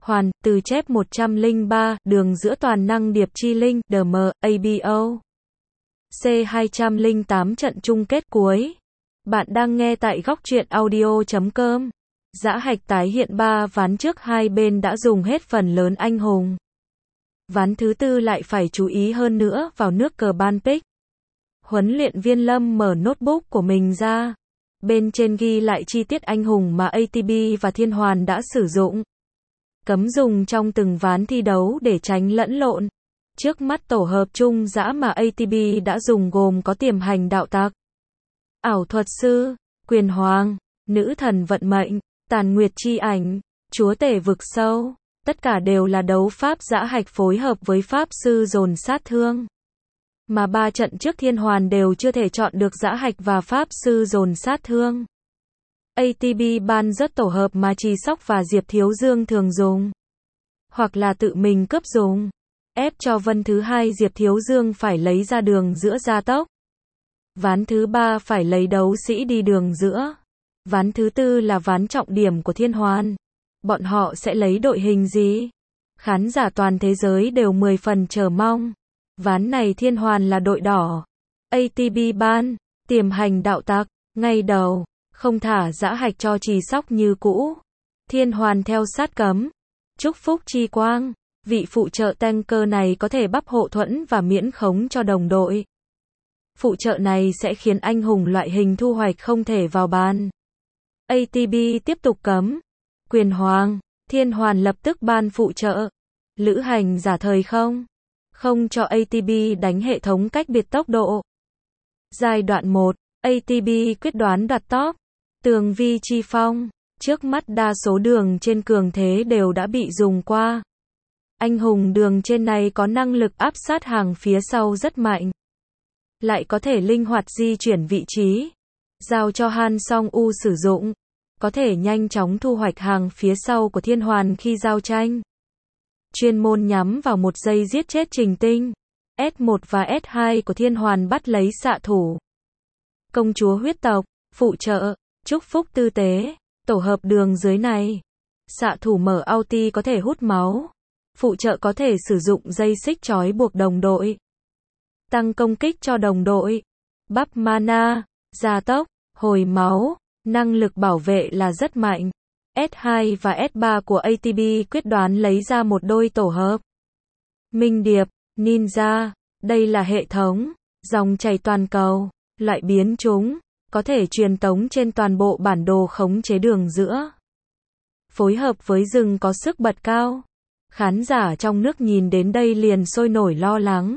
Hoàn, từ chép 103, đường giữa toàn năng điệp chi linh, DM, ABO. C208 trận chung kết cuối. Bạn đang nghe tại góc truyện audio.com. Dã Hạch tái hiện 3 ván trước hai bên đã dùng hết phần lớn anh hùng. Ván thứ tư lại phải chú ý hơn nữa vào nước cờ ban pick. Huấn luyện viên Lâm mở notebook của mình ra. Bên trên ghi lại chi tiết anh hùng mà ATB và Thiên Hoàn đã sử dụng. Cấm dùng trong từng ván thi đấu để tránh lẫn lộn. Trước mắt tổ hợp chung dã mà ATB đã dùng gồm có tiềm hành đạo tặc, ảo thuật sư, quyền hoàng, nữ thần vận mệnh, tàn nguyệt chi ảnh, chúa tể vực sâu. Tất cả đều là đấu pháp dã hạch phối hợp với pháp sư dồn sát thương. Mà 3 trận trước Thiên Hoàn đều chưa thể chọn được dã hạch và pháp sư dồn sát thương. ATB ban rất tổ hợp mà Trì Sóc và Diệp Thiếu Dương thường dùng. Hoặc là tự mình cướp dùng. Ép cho vân thứ hai Diệp Thiếu Dương phải lấy ra đường giữa gia tốc. Ván thứ ba phải lấy đấu sĩ đi đường giữa. Ván thứ tư là ván trọng điểm của Thiên Hoàn. Bọn họ sẽ lấy đội hình gì? Khán giả toàn thế giới đều 10 phần chờ mong. Ván này Thiên Hoàn là đội đỏ. ATB ban, tiềm hành đạo tặc, ngay đầu, không thả dã hạch cho Trì Sóc như cũ. Thiên Hoàn theo sát cấm. Chúc phúc chi quang. Vị phụ trợ tanker này có thể bắp hộ thuẫn và miễn khống cho đồng đội. Phụ trợ này sẽ khiến anh hùng loại hình thu hoạch không thể vào bàn. ATB tiếp tục cấm. Quyền hoàng. Thiên Hoàn lập tức ban phụ trợ. Lữ hành giả thời không. Không cho ATB đánh hệ thống cách biệt tốc độ. Giai đoạn 1. ATB quyết đoán đoạt top. Tường vi chi phong. Trước mắt đa số đường trên cường thế đều đã bị dùng qua. Anh hùng đường trên này có năng lực áp sát hàng phía sau rất mạnh. Lại có thể linh hoạt di chuyển vị trí. Giao cho Han Song U sử dụng. Có thể nhanh chóng thu hoạch hàng phía sau của Thiên Hoàn khi giao tranh. Chuyên môn nhắm vào một giây giết chết Trình Tinh. S1 và S2 của Thiên Hoàn bắt lấy xạ thủ. Công chúa huyết tộc, phụ trợ, chúc phúc tư tế, tổ hợp đường dưới này. Xạ thủ mở ulti có thể hút máu. Phụ trợ có thể sử dụng dây xích trói buộc đồng đội. Tăng công kích cho đồng đội. Bắp mana, gia tốc, hồi máu, năng lực bảo vệ là rất mạnh. S2 và S3 của ATB quyết đoán lấy ra một đôi tổ hợp. Minh Điệp, Ninja, đây là hệ thống, dòng chảy toàn cầu, loại biến chúng, có thể truyền tống trên toàn bộ bản đồ khống chế đường giữa. Phối hợp với rừng có sức bật cao. Khán giả trong nước nhìn đến đây liền sôi nổi lo lắng.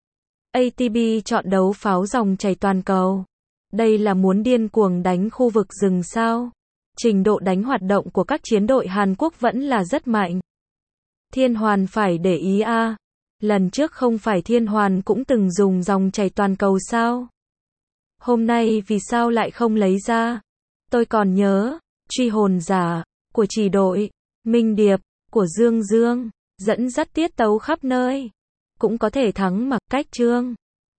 ATB chọn đấu pháo dòng chảy toàn cầu. Đây là muốn điên cuồng đánh khu vực rừng sao? Trình độ đánh hoạt động của các chiến đội Hàn Quốc vẫn là rất mạnh. Thiên Hoàn phải để ý a. Lần trước không phải Thiên Hoàn cũng từng dùng dòng chảy toàn cầu sao? Hôm nay vì sao lại không lấy ra? Tôi còn nhớ, truy hồn giả, của Trì đội, Minh Điệp, của Dương Dương, dẫn dắt tiết tấu khắp nơi. Cũng có thể thắng mặc cách trương.